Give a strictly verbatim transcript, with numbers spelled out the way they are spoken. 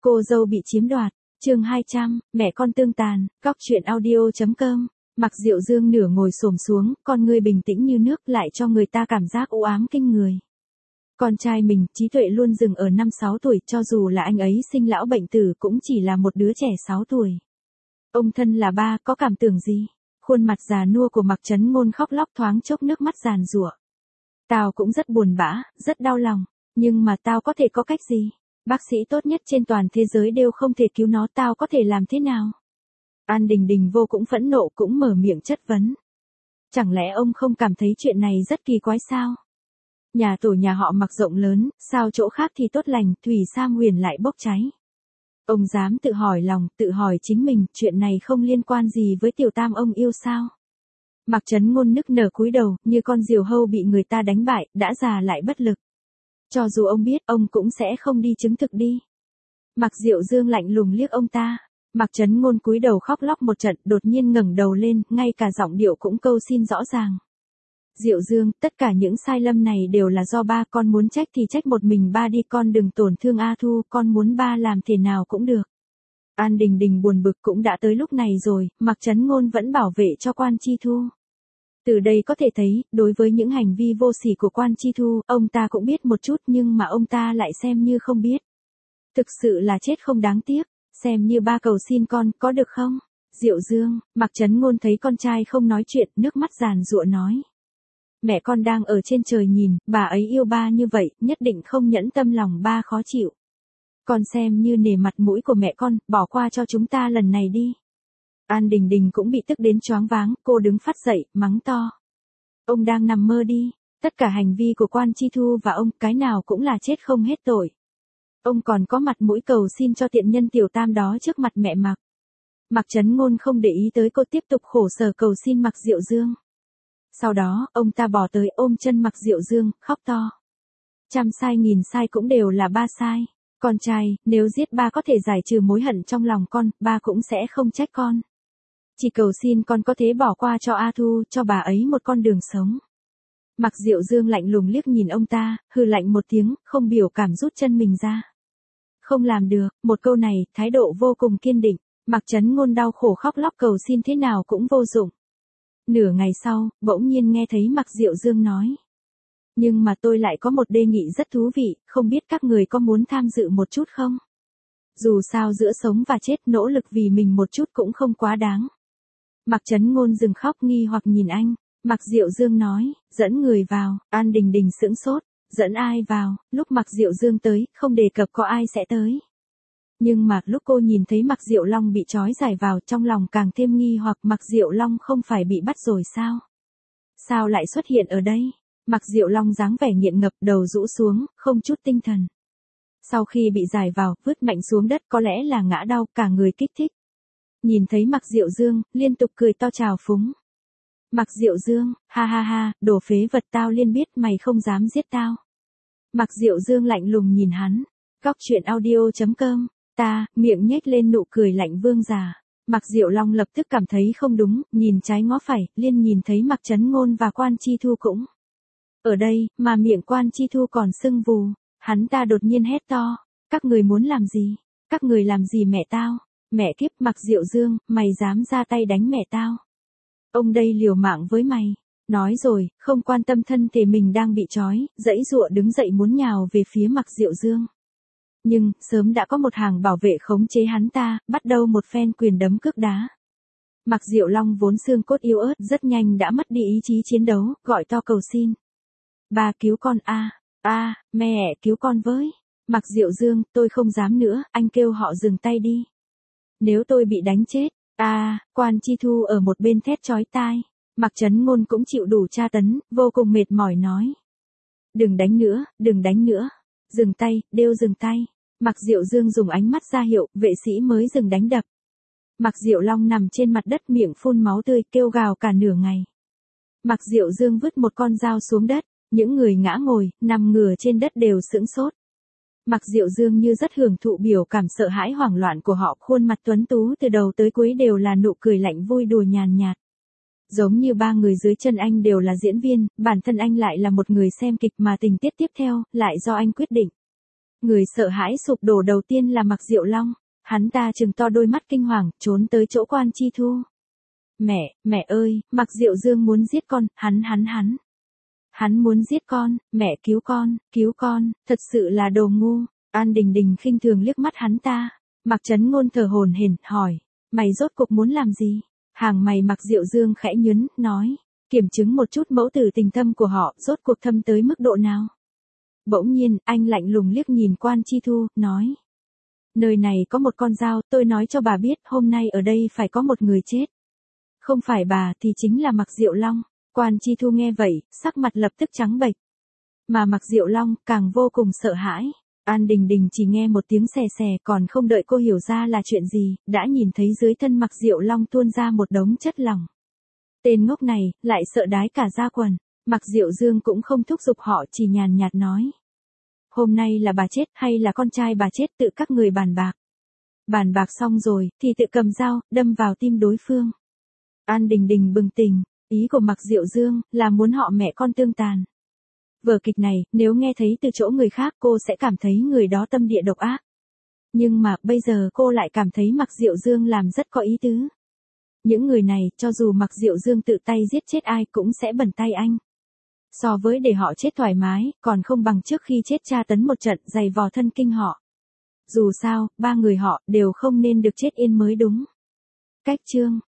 cô dâu bị chiếm đoạt, chương hai trăm, mẹ con tương tàn, góc truyện audio chấm com. Mặc Diệu Dương nửa ngồi xổm xuống, con ngươi bình tĩnh như nước lại cho người ta cảm giác u ám kinh người. Con trai mình, trí tuệ luôn dừng ở năm sáu tuổi, cho dù là anh ấy sinh lão bệnh tử cũng chỉ là một đứa trẻ sáu tuổi. Ông thân là ba, có cảm tưởng gì? Khuôn mặt già nua của Mạc Chấn Ngôn khóc lóc thoáng chốc nước mắt giàn giụa. Tao cũng rất buồn bã, rất đau lòng, nhưng mà tao có thể có cách gì? Bác sĩ tốt nhất trên toàn thế giới đều không thể cứu nó, tao có thể làm thế nào? An Đình Đình vô cũng phẫn nộ cũng mở miệng chất vấn. Chẳng lẽ ông không cảm thấy chuyện này rất kỳ quái sao? Nhà tổ nhà họ Mặc rộng lớn, sao chỗ khác thì tốt lành, Thủy Sam Huyền lại bốc cháy? Ông dám tự hỏi lòng, tự hỏi chính mình, chuyện này không liên quan gì với tiểu tam ông yêu sao? Mạc Chấn Ngôn nức nở cúi đầu, như con diều hâu bị người ta đánh bại, đã già lại bất lực. Cho dù ông biết, ông cũng sẽ không đi chứng thực đi. Mạc Diệu Dương lạnh lùng liếc ông ta. Mạc Chấn Ngôn cúi đầu khóc lóc một trận, đột nhiên ngẩng đầu lên, ngay cả giọng điệu cũng câu xin rõ ràng. Diệu Dương, tất cả những sai lầm này đều là do ba, con muốn trách thì trách một mình ba đi, con đừng tổn thương A Thu, con muốn ba làm thế nào cũng được. An Đình Đình buồn bực, cũng đã tới lúc này rồi, Mạc Chấn Ngôn vẫn bảo vệ cho Quan Chi Thu. Từ đây có thể thấy, đối với những hành vi vô sỉ của Quan Chi Thu, ông ta cũng biết một chút nhưng mà ông ta lại xem như không biết. Thực sự là chết không đáng tiếc, xem như ba cầu xin con, có được không? Diệu Dương, Mạc Chấn Ngôn thấy con trai không nói chuyện, nước mắt giàn giụa nói. Mẹ con đang ở trên trời nhìn, bà ấy yêu ba như vậy, nhất định không nhẫn tâm lòng ba khó chịu. Con xem như nể mặt mũi của mẹ con, bỏ qua cho chúng ta lần này đi. An Đình Đình cũng bị tức đến choáng váng, cô đứng phát dậy, mắng to. Ông đang nằm mơ đi, tất cả hành vi của Quan Chi Thu và ông, cái nào cũng là chết không hết tội. Ông còn có mặt mũi cầu xin cho tiện nhân tiểu tam đó trước mặt mẹ Mạc. Mạc Chấn Ngôn không để ý tới cô, tiếp tục khổ sở cầu xin Mạc Diệu Dương. Sau đó, ông ta bỏ tới ôm chân Mạc Diệu Dương, khóc to. Trăm sai nghìn sai cũng đều là ba sai. Con trai, nếu giết ba có thể giải trừ mối hận trong lòng con, ba cũng sẽ không trách con. Chỉ cầu xin con có thể bỏ qua cho A Thu, cho bà ấy một con đường sống. Mạc Diệu Dương lạnh lùng liếc nhìn ông ta, hừ lạnh một tiếng, không biểu cảm rút chân mình ra. Không làm được, một câu này, thái độ vô cùng kiên định. Mạc Chấn Ngôn đau khổ khóc lóc cầu xin thế nào cũng vô dụng. Nửa ngày sau, bỗng nhiên nghe thấy Mạc Diệu Dương nói. Nhưng mà tôi lại có một đề nghị rất thú vị, không biết các người có muốn tham dự một chút không? Dù sao giữa sống và chết, nỗ lực vì mình một chút cũng không quá đáng. Mạc Chấn Ngôn dừng khóc nghi hoặc nhìn anh. Mạc Diệu Dương nói, dẫn người vào. An Đình Đình sững sốt, dẫn ai vào? Lúc Mạc Diệu Dương tới, không đề cập có ai sẽ tới. Nhưng mà lúc cô nhìn thấy Mạc Diệu Long bị trói giải vào, trong lòng càng thêm nghi hoặc, Mạc Diệu Long không phải bị bắt rồi sao? Sao lại xuất hiện ở đây? Mạc Diệu Long dáng vẻ nghiện ngập, đầu rũ xuống, không chút tinh thần. Sau khi bị giải vào, vứt mạnh xuống đất, có lẽ là ngã đau, cả người kích thích. Nhìn thấy Mạc Diệu Dương, liên tục cười to chào phúng. Mạc Diệu Dương, ha ha ha, đồ phế vật, tao liên biết mày không dám giết tao. Mạc Diệu Dương lạnh lùng nhìn hắn. Góc truyện audio chấm com. Ta, miệng nhếch lên nụ cười lạnh vương già. Mạc Diệu Long lập tức cảm thấy không đúng, nhìn trái ngó phải, liên nhìn thấy Mạc Chấn Ngôn và Quan Chi Thu cũng ở đây, mà miệng Quan Chi Thu còn sưng vù. Hắn ta đột nhiên hét to. Các người muốn làm gì? Các người làm gì mẹ tao? Mẹ kiếp, Mạc Diệu Dương, mày dám ra tay đánh mẹ tao? Ông đây liều mạng với mày. Nói rồi, không quan tâm thân thể mình đang bị trói, giãy giụa đứng dậy muốn nhào về phía Mạc Diệu Dương. Nhưng, sớm đã có một hàng bảo vệ khống chế hắn ta, bắt đầu một phen quyền đấm cước đá. Mạc Diệu Long vốn xương cốt yếu ớt, rất nhanh đã mất đi ý chí chiến đấu, gọi to cầu xin. Ba cứu con a, a, mẹ cứu con với. Mạc Diệu Dương, tôi không dám nữa, anh kêu họ dừng tay đi. Nếu tôi bị đánh chết, a, Quan Chi Thu ở một bên thét chói tai. Mạc Chấn Ngôn cũng chịu đủ tra tấn, vô cùng mệt mỏi nói. Đừng đánh nữa, đừng đánh nữa. Dừng tay, đều dừng tay. Mạc Diệu Dương dùng ánh mắt ra hiệu, vệ sĩ mới dừng đánh đập. Mạc Diệu Long nằm trên mặt đất miệng phun máu tươi, kêu gào cả nửa ngày. Mạc Diệu Dương vứt một con dao xuống đất, những người ngã ngồi, nằm ngửa trên đất đều sững sốt. Mạc Diệu Dương như rất hưởng thụ biểu cảm sợ hãi hoảng loạn của họ, khuôn mặt tuấn tú từ đầu tới cuối đều là nụ cười lạnh vui đùa nhàn nhạt. Giống như ba người dưới chân anh đều là diễn viên, bản thân anh lại là một người xem kịch mà tình tiết tiếp theo, lại do anh quyết định. Người sợ hãi sụp đổ đầu tiên là Mạc Diệu Long. Hắn ta trừng to đôi mắt kinh hoàng, trốn tới chỗ Quan Chi Thu. Mẹ, mẹ ơi, Mạc Diệu Dương muốn giết con, hắn hắn hắn. Hắn muốn giết con, mẹ cứu con, cứu con, thật sự là đồ ngu. An Đình Đình khinh thường liếc mắt hắn ta. Mạc Chấn Ngôn thở hổn hển, hỏi, mày rốt cuộc muốn làm gì? Hàng mày Mạc Diệu Dương khẽ nhướng, nói, kiểm chứng một chút mẫu tử tình thâm của họ, rốt cuộc thâm tới mức độ nào? Bỗng nhiên, anh lạnh lùng liếc nhìn Quan Chi Thu, nói, nơi này có một con dao, tôi nói cho bà biết, hôm nay ở đây phải có một người chết. Không phải bà thì chính là Mạc Diệu Long. Quan Chi Thu nghe vậy, sắc mặt lập tức trắng bệch. Mà Mạc Diệu Long càng vô cùng sợ hãi. An Đình Đình chỉ nghe một tiếng xè xè, còn không đợi cô hiểu ra là chuyện gì, đã nhìn thấy dưới thân Mạc Diệu Long tuôn ra một đống chất lỏng. Tên ngốc này, lại sợ đái cả da quần. Mạc Diệu Dương cũng không thúc giục họ, chỉ nhàn nhạt nói. Hôm nay là bà chết hay là con trai bà chết, tự các người bàn bạc. Bàn bạc xong rồi, thì tự cầm dao, đâm vào tim đối phương. An Đình Đình bừng tỉnh, ý của Mạc Diệu Dương là muốn họ mẹ con tương tàn. Vở kịch này, nếu nghe thấy từ chỗ người khác cô sẽ cảm thấy người đó tâm địa độc ác. Nhưng mà, bây giờ cô lại cảm thấy Mạc Diệu Dương làm rất có ý tứ. Những người này, cho dù Mạc Diệu Dương tự tay giết chết ai cũng sẽ bẩn tay anh. So với để họ chết thoải mái, còn không bằng trước khi chết tra tấn một trận dày vò thân kinh họ. Dù sao, ba người họ đều không nên được chết yên mới đúng. Cách chương